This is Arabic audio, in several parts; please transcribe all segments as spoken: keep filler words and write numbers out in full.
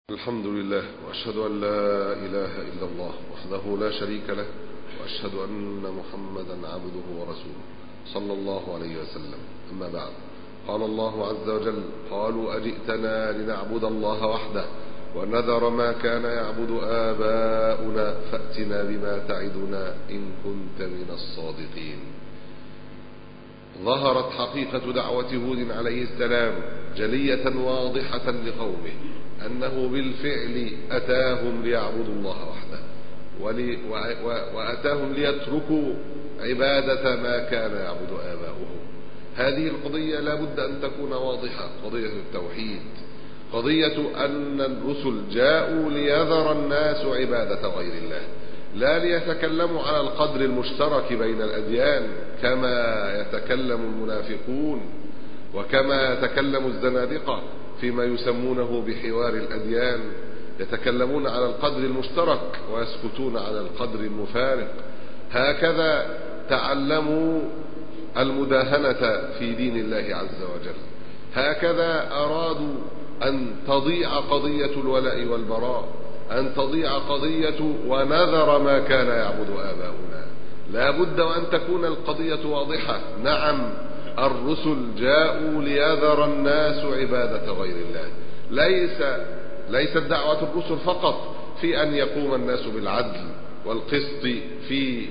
الحمد لله، وأشهد أن لا إله إلا الله وحده لا شريك له، وأشهد أن محمدا عبده ورسوله صلى الله عليه وسلم. أما بعد، قال الله عز وجل: قالوا أجئتنا لنعبد الله وحده ونذر ما كان يعبد آباؤنا فأتنا بما تعدنا إن كنت من الصادقين. ظهرت حقيقة دعوة هود عليه السلام جلية واضحة لقومه، أنه بالفعل أتاهم ليعبدوا الله وحده، وأتاهم ليتركوا عبادة ما كان يعبد آباؤهم. هذه القضية لا بد أن تكون واضحة، قضية التوحيد، قضية أن الرسل جاءوا ليذر الناس عبادة غير الله، لا ليتكلموا على القدر المشترك بين الأديان كما يتكلم المنافقون وكما يتكلم الزنادقة فيما يسمونه بحوار الأديان. يتكلمون على القدر المشترك ويسكتون على القدر المفارق. هكذا تعلموا المداهنة في دين الله عز وجل، هكذا أرادوا أن تضيع قضية الولاء والبراء، أن تضيع قضية ونذر ما كان يعبد آباؤنا. لا بد وأن تكون القضية واضحة. نعم، الرسل جاءوا ليذر الناس عبادة غير الله. ليس ليست دعوة الرسل فقط في أن يقوم الناس بالعدل والقسط في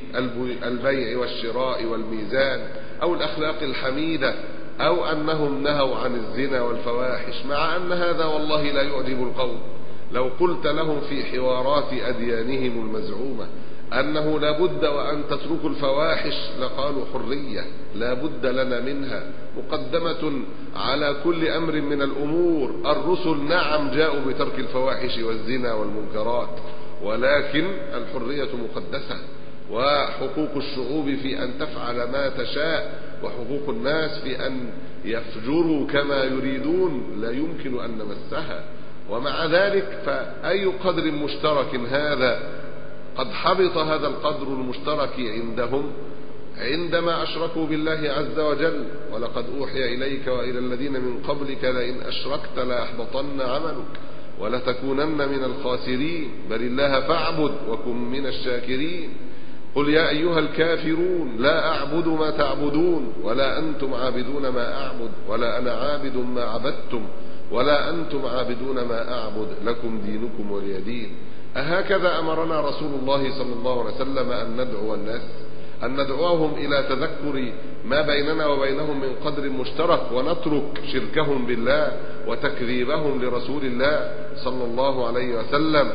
البيع والشراء والميزان أو الأخلاق الحميدة، أو أنهم نهوا عن الزنا والفواحش، مع أن هذا والله لا يعجب القوم. لو قلت لهم في حوارات أديانهم المزعومة أنه لا بد وأن تتركوا الفواحش لقالوا حرية لا بد لنا منها، مقدمة على كل أمر من الأمور. الرسل نعم جاءوا بترك الفواحش والزنا والمنكرات، ولكن الحرية مقدسة، وحقوق الشعوب في أن تفعل ما تشاء، وحقوق الناس في أن يفجروا كما يريدون لا يمكن أن نمسها. ومع ذلك فأي قدر مشترك هذا؟ قد حبط هذا القدر المشترك عندهم عندما أشركوا بالله عز وجل. ولقد أوحي إليك وإلى الذين من قبلك لئن أشركت ليحبطن عملك ولتكونن من الخاسرين بل الله فاعبد وكن من الشاكرين. قل يا أيها الكافرون لا أعبد ما تعبدون ولا أنتم عابدون ما أعبد ولا أنا عابد ما عبدتم ولا أنتم عابدون ما أعبد لكم دينكم ولي دين. أهكذا أمرنا رسول الله صلى الله عليه وسلم أن ندعو الناس، أن ندعوهم إلى تذكر ما بيننا وبينهم من قدر مشترك، ونترك شركهم بالله وتكذيبهم لرسول الله صلى الله عليه وسلم،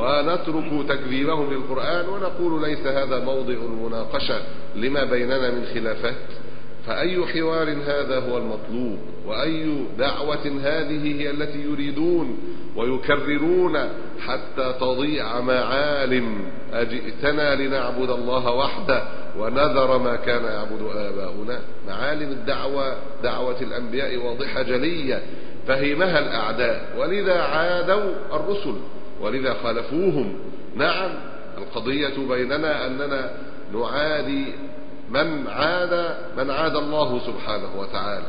ونترك تكذيبهم للقرآن، ونقول ليس هذا موضع المناقشة لما بيننا من خلافات. فأي حوار هذا هو المطلوب، وأي دعوة هذه هي التي يريدون ويكررون حتى تضيع معالم أجئتنا لنعبد الله وحده ونذر ما كان يعبد آباؤنا. معالم الدعوة، دعوة الأنبياء واضحة جلية فهمها الأعداء، ولذا عادوا الرسل ولذا خالفوهم. نعم، القضية بيننا أننا نعادي من عاد من عاد الله سبحانه وتعالى،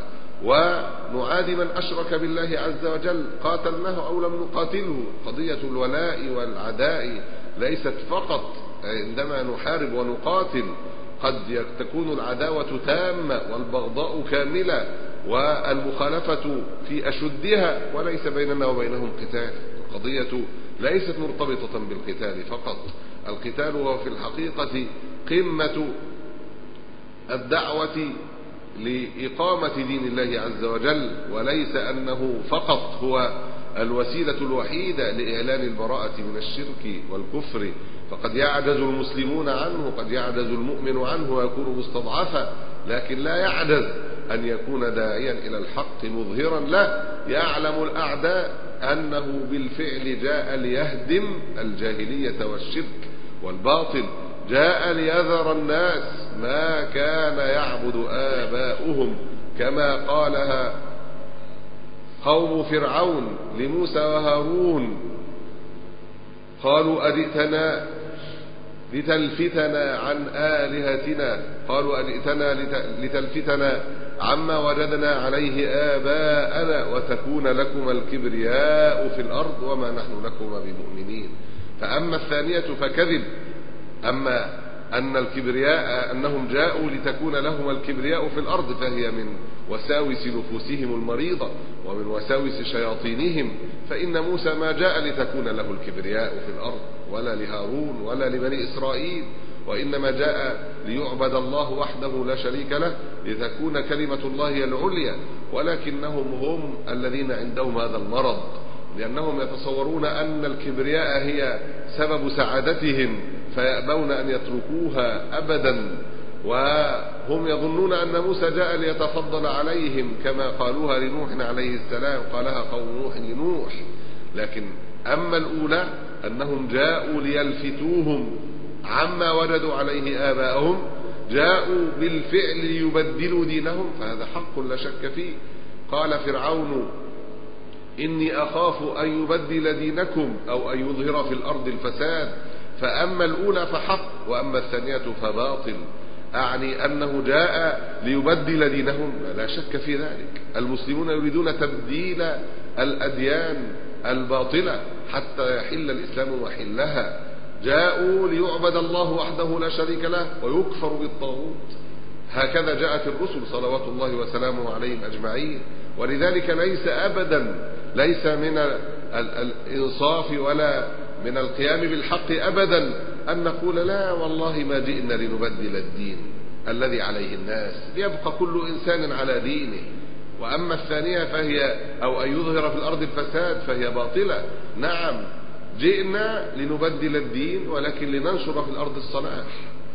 ونعادي من أشرك بالله عز وجل، قاتلناه أو لم نقاتله. قضية الولاء والعداء ليست فقط عندما نحارب ونقاتل، قد تكون العداوة تامة والبغضاء كاملة والمخالفة في أشدها وليس بيننا وبينهم قتال. القضية ليست مرتبطة بالقتال فقط، القتال هو في الحقيقة قمة الدعوة لإقامة دين الله عز وجل، وليس أنه فقط هو الوسيلة الوحيدة لإعلان البراءة من الشرك والكفر. فقد يعجز المسلمون عنه، قد يعجز المؤمن عنه ويكون مستضعفا، لكن لا يعجز أن يكون داعيا إلى الحق مظهرا له. يعلم الأعداء أنه بالفعل جاء ليهدم الجاهلية والشرك والباطل، جاء ليذر الناس ما كان يعبد آباؤهم، كما قالها قوم فرعون لموسى وهارون. قالوا أجئتنا لتلفتنا عن آلهتنا قالوا أجئتنا لتلفتنا عما وجدنا عليه آباءنا وتكون لكما الكبرياء في الأرض وما نحن لكما بمؤمنين. فأما الثانية فكذب. أما أن الكبرياء أنهم جاءوا لتكون لهم الكبرياء في الأرض فهي من وساوس نفوسهم المريضة ومن وساوس شياطينهم، فإن موسى ما جاء لتكون له الكبرياء في الأرض ولا لهارون ولا لبني إسرائيل، وإنما جاء ليعبد الله وحده لا شريك له لتكون كلمة الله العليا. ولكنهم هم الذين عندهم هذا المرض، لأنهم يتصورون أن الكبرياء هي سبب سعادتهم فيأبون أن يتركوها أبدا، وهم يظنون أن موسى جاء ليتفضل عليهم كما قالوها لنوح عليه السلام، قالها قوم نوح لنوح. لكن أما الأولى أنهم جاءوا ليلفتوهم عما وجدوا عليه آباءهم، جاءوا بالفعل ليبدلوا دينهم، فهذا حق لا شك فيه. قال فرعون إني أخاف أن يبدل دينكم أو أن يظهر في الأرض الفساد. فأما الأولى فحق وأما الثانية فباطل، أعني أنه جاء ليبدل دينهم، لا شك في ذلك. المسلمون يريدون تبديل الأديان الباطلة حتى يحل الإسلام محلها. جاءوا ليعبد الله وحده لا شريك له ويكفر بالطاغوت. هكذا جاءت الرسل صلوات الله وسلامه عليهم أجمعين. ولذلك ليس أبدا ليس من الإنصاف ولا من القيام بالحق أبدا أن نقول لا والله ما جئنا لنبدل الدين الذي عليه الناس، ليبقى كل إنسان على دينه. وأما الثانية فهي أو أن يظهر في الأرض الفساد فهي باطلة. نعم جئنا لنبدل الدين ولكن لننشر في الأرض الصلاح،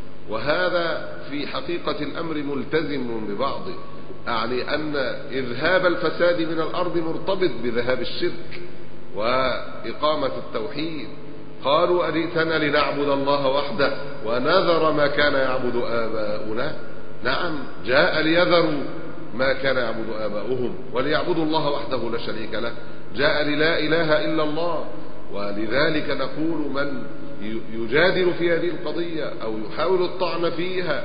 وهذا في حقيقة الأمر ملتزم ببعضه، يعني أن إذهاب الفساد من الأرض مرتبط بذهاب الشرك وإقامة التوحيد. قالوا أجئتنا لنعبد الله وحده ونذر ما كان يعبد آباؤنا. نعم جاء ليذروا ما كان يعبد آباؤهم وليعبدوا الله وحده لا شريك له، جاء للا إله إلا الله. ولذلك نقول من يجادل في هذه القضية أو يحاول الطعن فيها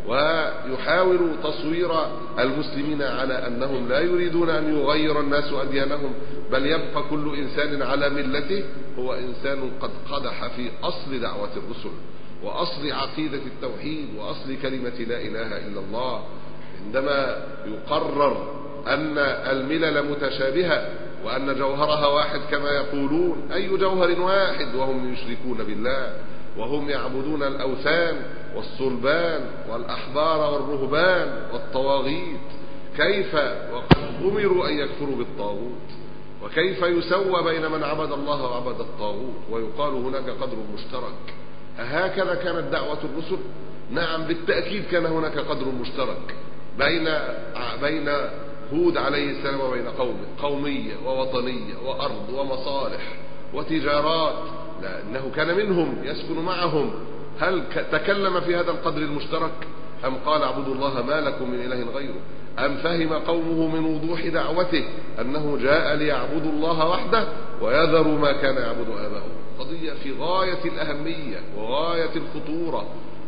ويحاول تصوير المسلمين على أنهم لا يريدون أن يغير الناس أديانهم بل يبقى كل إنسان على ملته، هو إنسان قد قدح في أصل دعوة الرسل وأصل عقيدة التوحيد وأصل كلمة لا إله إلا الله. عندما يقرر أن الملل متشابهة وأن جوهرها واحد كما يقولون، أي جوهر واحد وهم يشركون بالله وهم يعبدون الأوثان والصلبان والأحبار والرهبان والطواغيت، كيف وقد أمروا أن يكفروا بالطاغوت؟ وكيف يسوى بين من عبد الله وعبد الطاغوت ويقال هناك قدر مشترك؟ هكذا كانت دعوة الرسل؟ نعم بالتأكيد كان هناك قدر مشترك بين بين هود عليه السلام وبين قومه، قومية ووطنية وأرض ومصالح وتجارات، لأنه كان منهم يسكن معهم. هل تكلم في هذا القدر المشترك أم قال اعبدوا الله ما لكم من إله غيره؟ أم فهم قومه من وضوح دعوته أنه جاء ليعبدوا الله وحده ويذروا ما كان يعبد آباؤهم؟ قضية في غاية الأهمية وغاية الخطورة،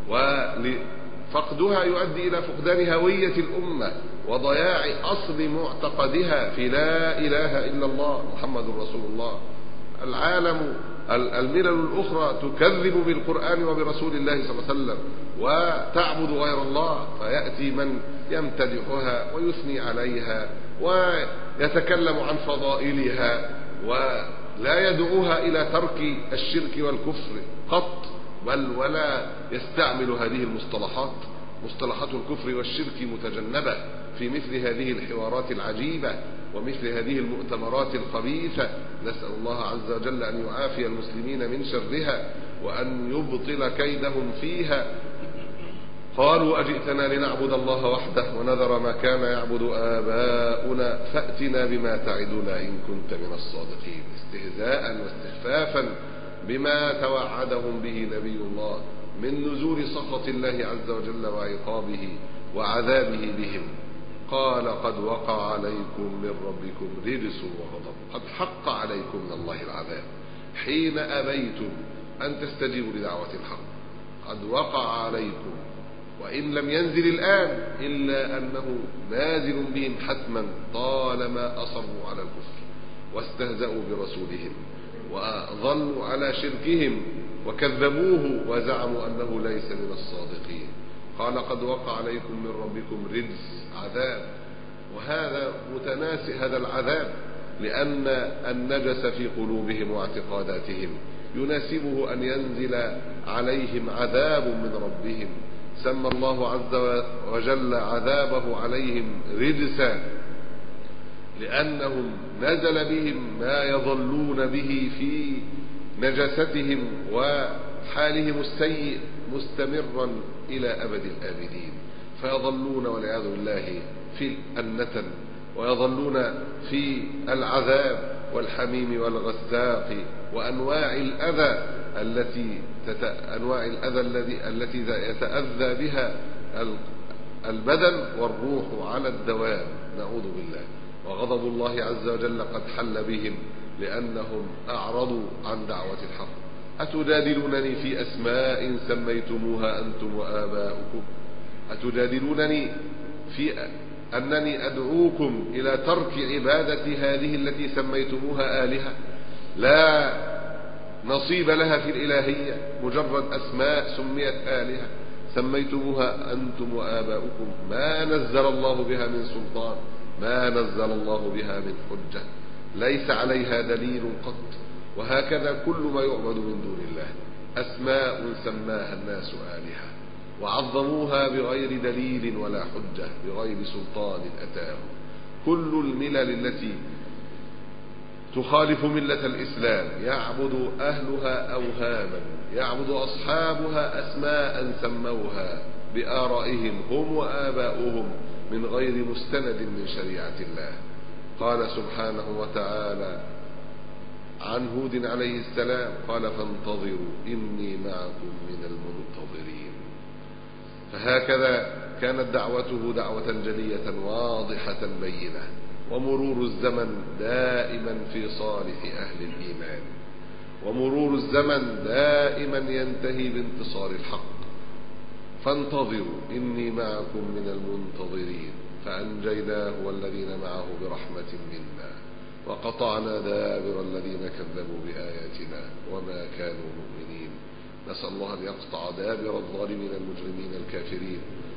وفقدها يؤدي إلى فقدان هوية الأمة وضياع أصل معتقدها في لا إله إلا الله محمد رسول الله. العالم الملل الأخرى تكذب بالقرآن وبرسول الله صلى الله عليه وسلم وتعبد غير الله، فيأتي من يمتدحها ويثني عليها ويتكلم عن فضائلها ولا يدعوها إلى ترك الشرك والكفر قط، بل ولا يستعمل هذه المصطلحات، مصطلحات الكفر والشرك متجنبة في مثل هذه الحوارات العجيبة ومثل هذه المؤتمرات الخبيثة. نسأل الله عز وجل أن يعافي المسلمين من شرها وأن يبطل كيدهم فيها. قالوا أجئتنا لنعبد الله وحده ونذر ما كان يعبد آباؤنا فأتنا بما تعدنا إن كنت من الصادقين، استهزاء واستخفافا بما توعدهم به نبي الله من نزول سخط الله عز وجل وعقابه وعذابه بهم. قال قد وقع عليكم من ربكم رجس وغضب، قد حق عليكم من الله العذاب حين أبيتم أن تستجيبوا لدعوة الحق. قد وقع عليكم وإن لم ينزل الآن إلا أنه نازل بهم حتما طالما أصروا على الكفر واستهزأوا برسولهم وظلوا على شركهم وكذبوه وزعموا أنه ليس من الصادقين. قال قد وقع عليكم من ربكم رجس عذاب، وهذا متناسي هذا العذاب لأن النجس في قلوبهم واعتقاداتهم يناسبه أن ينزل عليهم عذاب من ربهم. سمى الله عز وجل عذابه عليهم رجسا لأنهم نزل بهم ما يظلون به في نجستهم وحالهم السيء مستمرا إلى أبد الآبدين، فيظلون والعياذ بالله في النتن ويظلون في العذاب والحميم والغساق وأنواع الأذى التي تت... أنواع الأذى الذي التي يتأذى بها البدن والروح على الدوام، نعوذ بالله. وغضب الله عز وجل قد حل بهم لأنهم أعرضوا عن دعوة الحق. أتجادلونني في أسماء سميتموها أنتم وآباؤكم أتجادلونني في أنني أدعوكم إلى ترك عبادة هذه التي سميتموها آلهة لا نصيب لها في الإلهية، مجرد أسماء سميت آلهة سميتموها أنتم وآباؤكم ما نزل الله بها من سلطان، ما نزل الله بها من حجة، ليس عليها دليل قط. وهكذا كل ما يعبد من دون الله أسماء سماها الناس آلهة وعظموها بغير دليل ولا حجة، بغير سلطان أتاهم. كل الملل التي تخالف ملة الإسلام يعبد أهلها أوهاما، يعبد أصحابها أسماء سموها بآرائهم هم وآباؤهم من غير مستند من شريعة الله. قال سبحانه وتعالى عن هود عليه السلام قال فانتظروا إني معكم من المنتظرين. فهكذا كانت دعوته دعوة جلية واضحة بينة، ومرور الزمن دائما في صالح أهل الإيمان، ومرور الزمن دائما ينتهي بانتصار الحق. فانتظروا إني معكم من المنتظرين فأنجيناه والذين معه برحمة منا وقطعنا دابر الذين كذبوا بآياتنا وما كانوا مؤمنين. نسأل الله أن يقطع دابر الظالمين المجرمين الكافرين